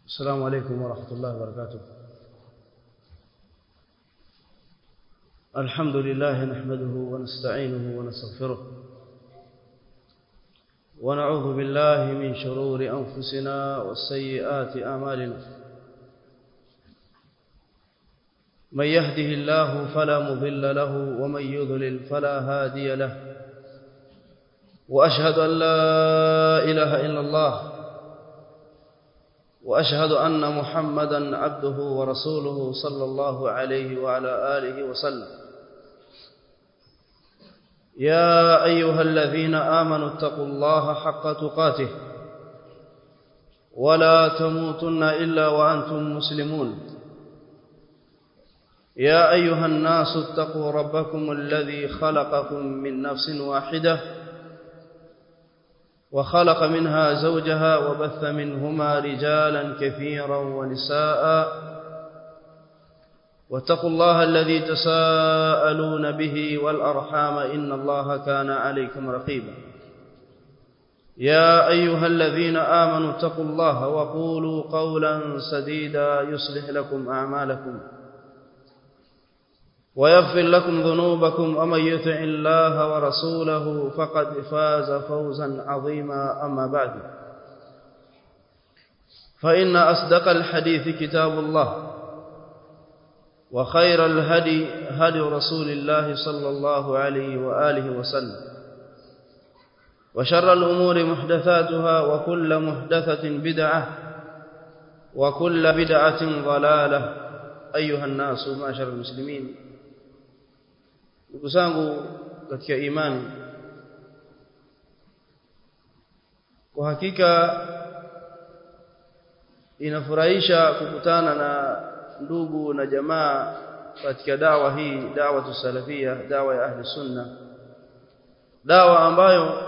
السلام عليكم ورحمة الله وبركاته. الحمد لله نحمده ونستعينه ونستغفره ونعوذ بالله من شرور أنفسنا وسيئات أعمالنا. من يهده الله فلا مضل له ومن يضلل فلا هادي له. وأشهد أن لا إله إلا الله وأشهد أن محمدا عبده ورسوله صلى الله عليه وعلى آله وسلم. يا أيها الذين آمنوا اتقوا الله حق تقاته ولا تموتن إلا وأنتم مسلمون. يا أيها الناس اتقوا ربكم الذي خلقكم من نفس واحدة وخلق منها زوجها وبث منهما رجالا كثيرا ونساء. واتقوا الله الذي تساءلون به والأرحام إن الله كان عليكم رقيبا. يا أيها الذين آمنوا اتقوا الله وقولوا قولا سديدا يصلح لكم أعمالكم ويغفر لكم ذنوبكم ومن يطع الله ورسوله فقد فاز فوزا عظيما. أما بعد فإن أصدق الحديث كتاب الله وخير الهدي هدي رسول الله صلى الله عليه وآله وسلم وشر الأمور محدثاتها وكل محدثة بدعة وكل بدعة ضلالة. أيها الناس معشر المسلمين, ndugu zangu katika imani, kwa hakika inafurahisha kukutana na ndugu na jamaa katika dawa hii, dawa salafia, dawa ya ahli sunna, dawa ambayo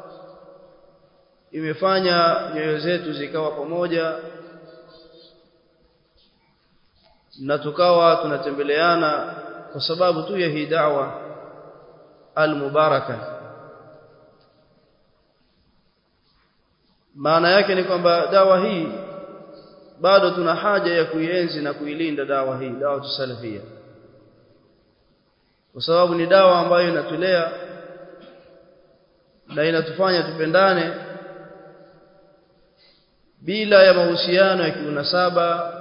imefanya nyoyo zetu zikawa pamoja na tukawa tunatembeleana kwa sababu tu ya hii da'wa al-mubaraka. Maana yake ni kwamba dawa hii bado tuna haja ya kuienzi na kuilinda dawa hii, dawa salafia, kwa sababu ni dawa ambayo inatulea na inatufanya tupendane bila ya mahusiano ya kiunasaba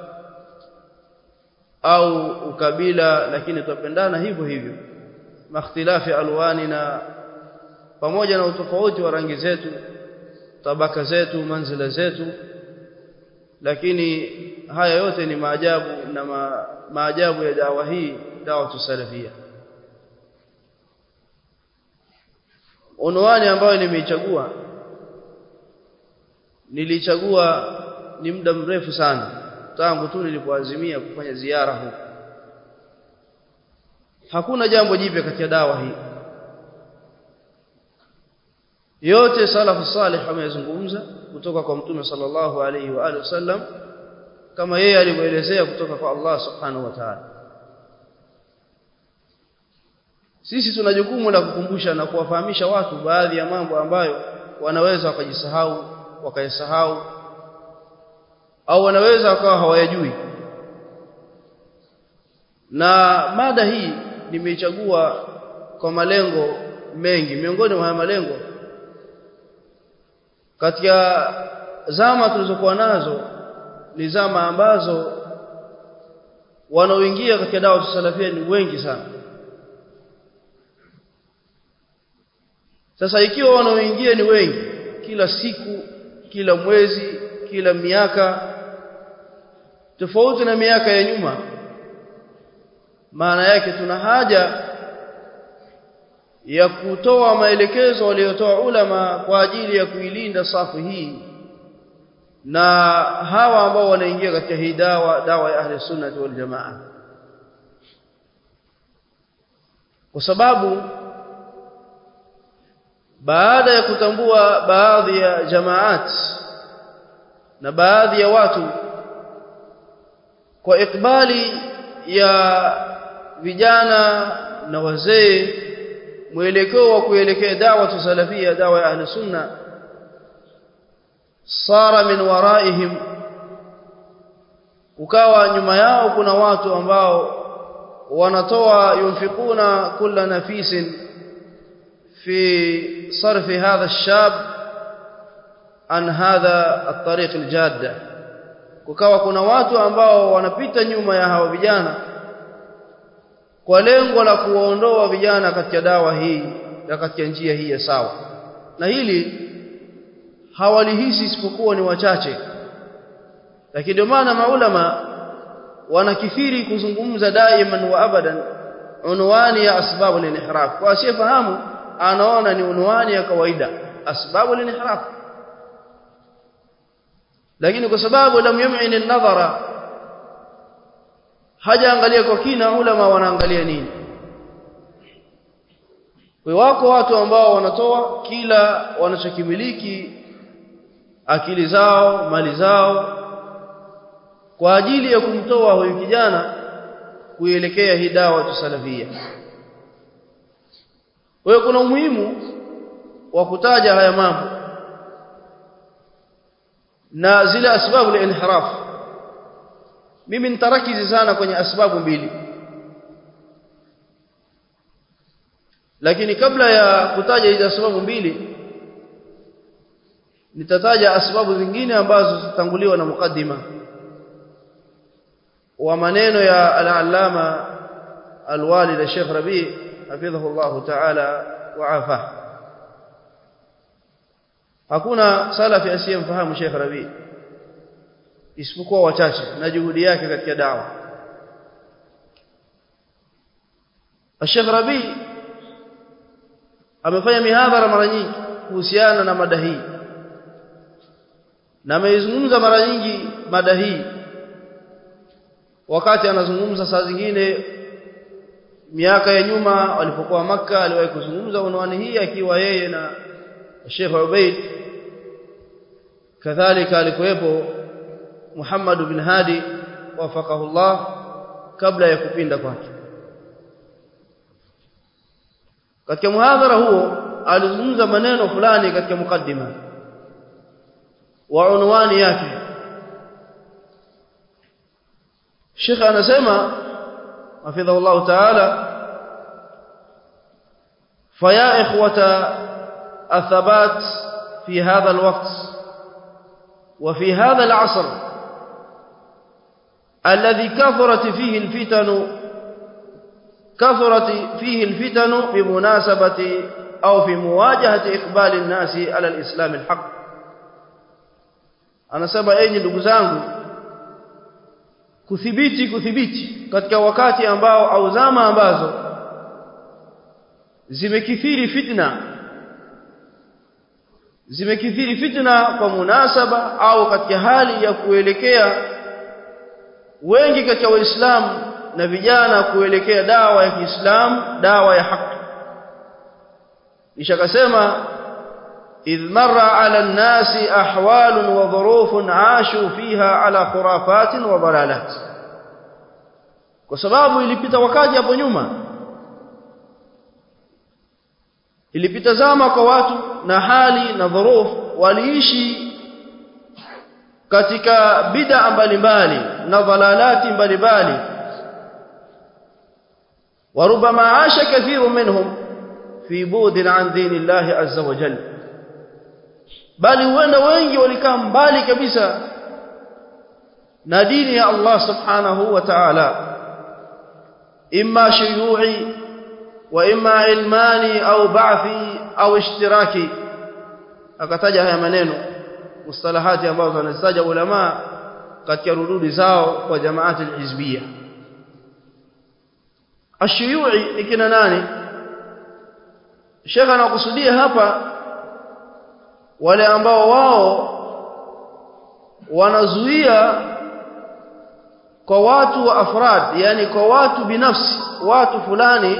au ukabila, lakini tupendana hivyo hivyo, makhtilafi alwanina, pamoja na utofauti wa rangi zetu, tabaka zetu, manzila zetu, lakini haya yote ni maajabu na maajabu ya dawa hii, dawa salafia. Unwani ambayo nimeichagua, nilichagua ni muda mrefu sana, tangu tu nilipoazimia kufanya ziara huko. Hakuna jambo jipya katika dawa hii, yote salafu salih wamezungumza kutoka kwa Mtume sallallahu alayhi wa alihi wasallam, kama yeye alivyoelezea kutoka kwa Allah subhanahu wa ta'ala. Sisi tuna jukumu la kukumbusha na kuwafahamisha watu baadhi ya mambo ambayo wanaweza wakayasahau au wanaweza wakawa hawayajui. Na mada hii nimeichagua kwa malengo mengi. Miongoni mwa malengo, katika zama tulizokuwa nazo ni zama ambazo wanaoingia katika dawa salafia ni wengi sana. Sasa ikiwa wanaoingia ni wengi, kila siku, kila mwezi, kila miaka, tofauti na miaka ya nyuma, maana yake tuna haja ya kutoa maelekezo waliotoa ulama kwa ajili ya kuilinda safu hii na hawa ambao wanaingia katika hii dawa ya ahli sunnah wal jamaa. Kwa sababu baada ya kutambua baadhi ya jamaat na baadhi ya watu kwa ikbali ya vijana na wazee, mwelekeo wa kuelekea dawa salafia, dawa ya ahli sunna, sara min waraihim ukawa nyuma yao kuna watu ambao wanatoa yunfikuna kulla nafisin fi sarfi hadha ash-shab an hadha at-tariq al-jadda, kukawa kuna watu ambao wanapita nyuma ya hao vijana kwa lengo la kuondoa vijana katika dawa hii na katika njia hii ya sawa, na hili hawalihisi isipokuwa ni wachache. Lakini ndio maana maulama wanakithiri kuzungumza daiman wa abadan unwani ya asbabu al-inhiraf. Kwa asiyefahamu anaona ni unwani ya kawaida asbabu al-inhiraf, lakini kwa sababu lam yum'in an-nadhara, hajaangalia kwa kina ulama wanaangalia nini. Kwa wako watu ambao wanatoa kila wanachokimiliki, akili zao, mali zao, kwa ajili ya kumtoa huyu kijana kuelekea hii dawa salafia. Kwa hiyo kuna umuhimu wa kutaja haya mambo na zile asbabu al-inhiraf. Mimi nitarakizi sana kwenye asbabu mbili, lakini kabla ya kutaja hizo sababu mbili nitataja asbabu zingine ambazo zitanguliwa na mukaddima wa maneno ya al-allama al-walid Sheikh Rabi hafidhahu Allah ta'ala wa afah. Hakuna salafi asiyemfahamu Sheikh Rabi isipokuwa wachache na juhudi yake katika dawa. Sheikh Rabi amefanya mihadhara mara nyingi kuhusiana na mada hii, na ameizungumza mara nyingi mada hii. Wakati anazungumza saa zingine miaka ya nyuma alipokuwa Makka, aliwahi kuzungumza unwani hii akiwa yeye na Sheikh Ubaid, kadhalika alikuwepo Muhammad bin Hadi wafaqahu Allah kabla ya kupinda kwake. Katika muhadhara huo alizungumza maneno fulani katika mukaddima wa unwani yake. Sheikh anasema hafidhahu Allah ta'ala, faya ikhwata athabat fi hadha alwaqt wa fi hadha al'asr alladhi كثرت فيه الفتن بمناسبة أو في مواجهة إقبال الناس على الإسلام الحق. anasema enyi ndugu zangu, kuthibiti katika wakati ambao au zama ambazo zimekithiri fitna kwa munasaba au katika hali ya kuelekea wengi katika waislamu na vijana kuelekea dawa ya Kiislamu, dawa ya haki. Kisha akasema idh marra ala an-nasi ahwalun wa dhurufun aashu fiha ala khurafatin wa dalalat. Kwa sababu ilipita wakati hapo nyuma, ilipita zama kwa watu na hali na dhuruf, waliishi katika bid'a mbalimbali na dhalalati mbalimbali. وربما عاش كثير منهم في بعد عن دين الله عز وجل، bali wengi walikaa mbali kabisa na dini ya Allah subhanahu wa ta'ala, imma shuyu'i wa imma ilmani au ba'thi au ishtiraki. Akataja haya maneno mustalahati ambazo wanazitaja ulama katika rududi zao kwa jamaati al-hizbiyya. Ashuyu'i ni kina nani? Sheikh anakusudia hapa wale ambao wao wanazuia kwa watu wa afrad, yani kwa watu binafsi, watu fulani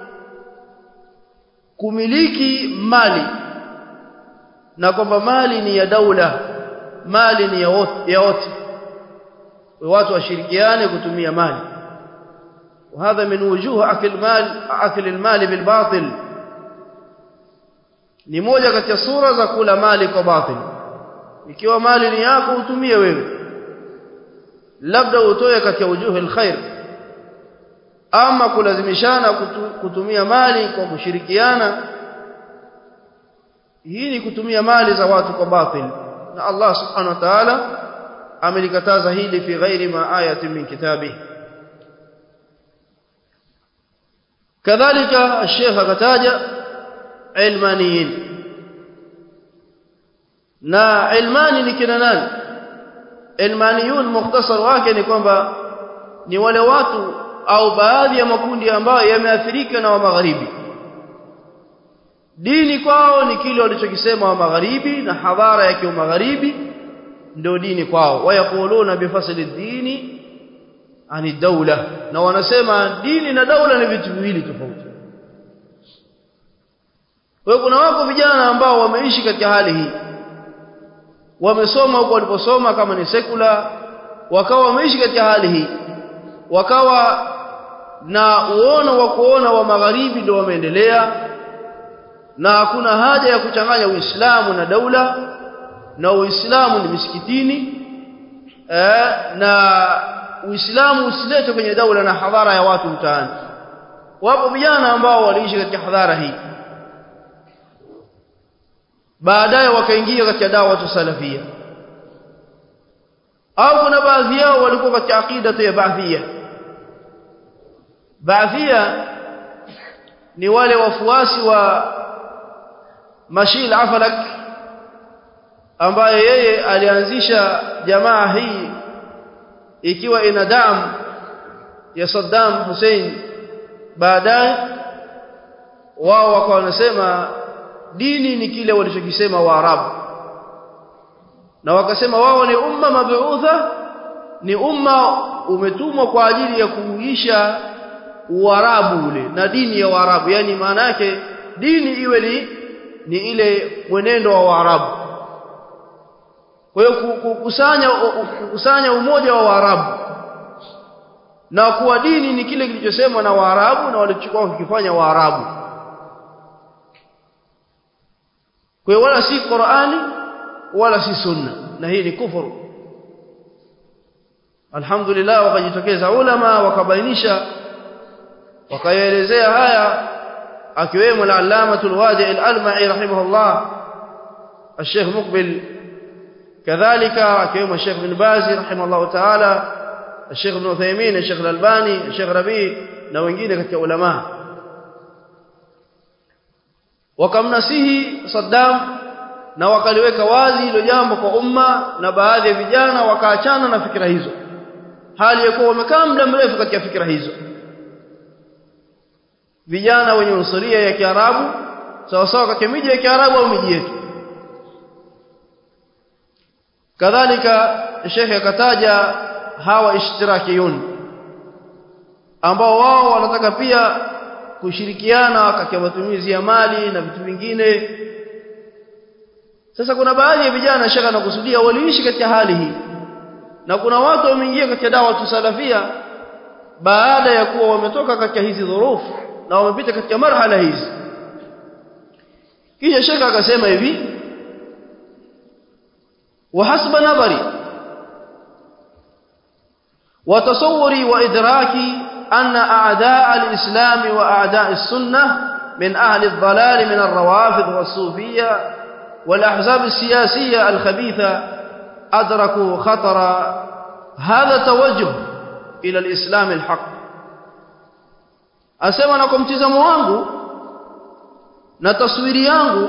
kumiliki mali, na kwamba mali ni ya daula, mali ni ya wote, watu washirikiane kutumia mali. وهذا من وجوه أكل المال بالباطل. ni moja kati ya sura za kula mali kwa batil. Ikiwa mali ni yako utumie wewe, labda utoe katika wujuhi alkhair, ama kulazimishana kutumia mali kwa kushirikiana, hii ni kutumia mali za watu kwa batil, na Allah subhanahu wa ta'ala amelikataza hili fi ghairi ma ayatin min kitabi. Kadhalika الشيخ akataja ilmaniyin, na ilmani ni kina nani? Ilmaniyun mukhtasar wake ni kwamba ni wale watu au baadhi ya makundi ambayo yameathirika na wa magharibi. Dini kwao ni kile walichokisema wa magharibi, na hadhara yake wa magharibi ndio dini kwao. Wayakuluna bifasli dini ani dawla, na wanasema dini na daula ni vitu viwili tofauti. Kwa hiyo kuna wako vijana ambao wameishi katika hali hii, wamesoma huko waliposoma kama ni sekula, wakawa wameishi katika hali hii, wakawa na uono wa kuona wa magharibi ndio wameendelea, na hakuna haja ya kuchanganya Uislamu na daula, na Uislamu ni misikitini na Uislamu usilete kwenye daula na hadhara ya watu mtaani. Wapo vijana ambao waliishi katika hadhara hii, baadaye wakaingia katika dawa salafia, au kuna baadhi yao walikuwa katika aqida ya ba'thiyya. Ba'thiyya ni wale wafuasi wa Mashil Afalak, ambaye yeye alianzisha jamaa hii ikiwa ina damu ya Saddam Hussein. Baadaye wao wakawa wanasema dini ni kile walichokisema Waarabu, na wakasema wao ni umma mabuutha, ni umma umetumwa kwa ajili ya kuuisha Uarabu ule na dini ya Waarabu. Yani maana yake dini iwe ni ile mwenendo wa Waarabu. Kwa hiyo kukusanya umoja wa Waarabu na kuwa dini ni kile kilichosemwa na Waarabu na walichokuwa kukifanya Waarabu. Kwa hiyo wala si Qur'ani wala si Sunna, na hii ni kufuru. Alhamdulillah, wakajitokeza ulama wakabainisha, wakaelezea haya, akiwemo al-Allamatul Wadi' al-Alma'i rahimahullah, al-Sheikh Muqbil, kadhalika akiwemo al-Sheikh Ibn Baz rahimahullah ta'ala, al-Sheikh Ibn Uthaymeen, al-Sheikh al-Albani, al-Sheikh Rabi' na wengine katika ulama. Wakamnasihi Saddam na wakaliweka wazi hilo jambo kwa umma, na baadhi ya vijana wakaachana na fikra hizo, hali ya kuwa wamekaa muda mrefu katika fikra hizo. Vijana wenye unsuria ya Kiarabu sawa sawa katika miji ya Kiarabu au miji yetu. Kadhalika Sheikh akataja hawa ishtirakiyun, ambao wao wanataka pia kushirikiana katika matumizi ya mali na vitu vingine. Sasa kuna baadhi ya vijana Sheikh anakusudia waliishi katika hali hii, na kuna watu wameingia katika dawa salafia baada ya kuwa wametoka katika hizi dhurufu na wamepita katika marhala hizi. Kisha Sheikh akasema hivi: wa hasba nadhari wa tasawwuri wa idraki anna a'daa al-islam wa a'daa as-sunnah min ahli ad-dhalal min ar-rawafid was-sufiyya wal-ahzab as-siyasiyya al-khabitha adraku khatara hadha tawajjuh ila al-islam al-haq. Asema na kwa mtizamo wangu na taswiri yangu,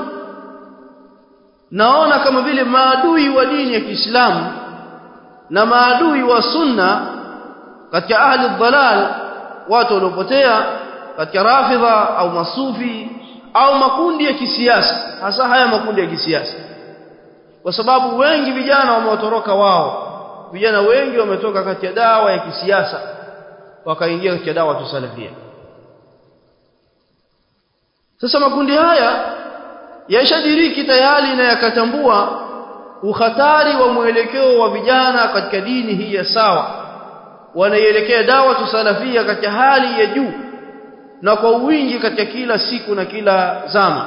naona kama vile maadui wa dini ya Kiislamu na maadui wa sunna katika ahli dhalal, watu waliopotea katika rafidha au masufi au makundi ya kisiasa, hasa haya makundi ya kisiasa, kwa sababu wengi vijana wameotoroka wao. Vijana wengi wametoka katika dawa ya kisiasa wakaingia katika dawa salafia. Sasa makundi haya yashadiriki tayari na yakatambua ukhatari wa mwelekeo wa vijana katika dini hii ya sawa, wanaielekea dawa salafia katika hali ya juu na kwa wingi katika kila siku na kila zama.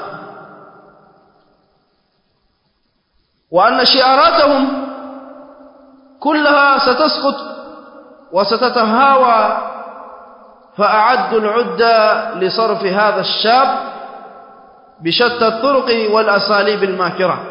wa anna shi'aratahum kullaha satasqut وستتهاوى فأعدوا العدة لصرف هذا الشاب بشتى الطرق والأساليب الماكرة.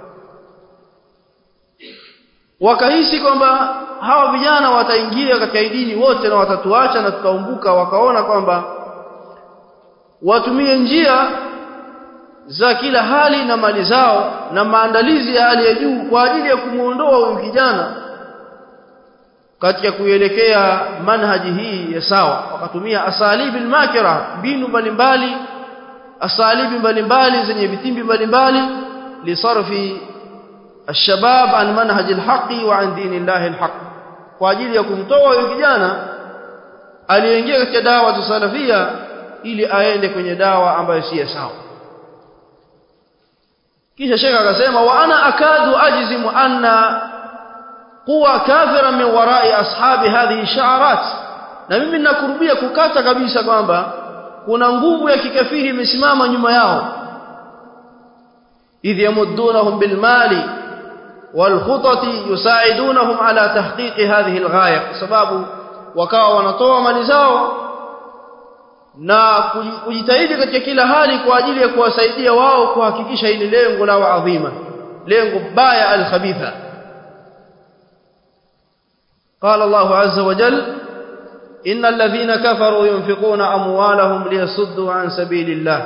wakahisi kwamba hawa vijana wataingia katika dini wote na watatuacha na tutaumbuka, wakaona kwamba watumie njia za kila hali na mali zao na maandalizi ya hali ya juu kwa ajili ya kumuondoa huyu kijana katika kuelekea manhaji hii ya sawa. Wakatumia asalibi al-makira, mbinu mbalimbali, asalibi mbalimbali zenye vitimbi mbalimbali, lisarfi الشباب عن منهج الحق وعن دين الله الحق, kwa ajili ya kumtoa huyu kijana aliyeingia katika dawa salafia ili aende kwenye dawa ambayo si sawa. Kisha Sheikh akasema wa ana akadu ajzimu anna quwa kafira min wara'i ashabi hadhihi sha'arat, na mimi ninakurubia kukata kabisa kwamba kuna nguvu ya kikafiri imesimama nyuma yao. idh yamuddunahum bil mali wal khutati yusaidunahum ala tahqiq hadhihi al ghaya, sababu wakawa wanatoa mali zao na kujitahidi katika kila hali kwa ajili ya kuwasaidia wao kuhakikisha hili lengo lao adhima, lengo baya al-khabitha. قال الله عز وجل إن الذين كفروا ينفقون أموالهم ليصدوا عن سبيل الله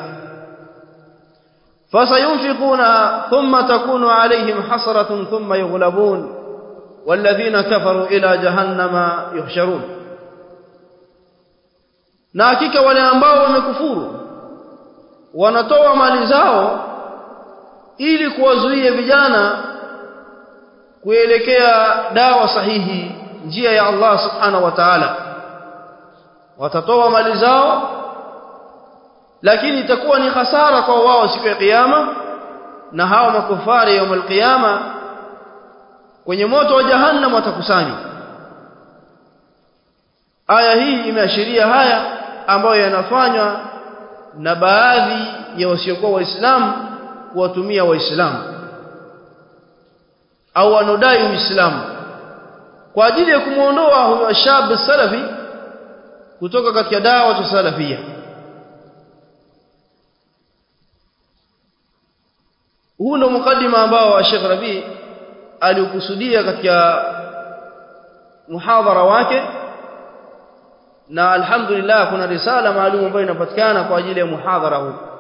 فسينفقون ثم تكون عليهم حسرة ثم يغلبون والذين كفروا إلى جهنم يحشرون. na hakika wale ambao wamekufuru wanatoa mali zao ili kuwazuia vijana kuelekea dawa sahihi, njia ya Allah subhanahu wa ta'ala. Watatoa mali zao lakini itakuwa ni hasara kwa wao siku ya kiyama, na hao makufari yaumul qiyama kwenye moto wa jahannam watakusanywa. Aya hii imeashiria haya ambayo yanafanywa na baadhi ya wasiokuwa waislamu kuwatumia waislamu au wanodai uislamu kwa ajili ya kumuondoa huyo shab salafi kutoka katika dawa salafia. Huu ndio mukaddima ambao Sheikh Rabi alikusudia katika muhadhara wake, na alhamdulillah kuna risala maalum ambayo inapatikana kwa ajili ya muhadhara huu.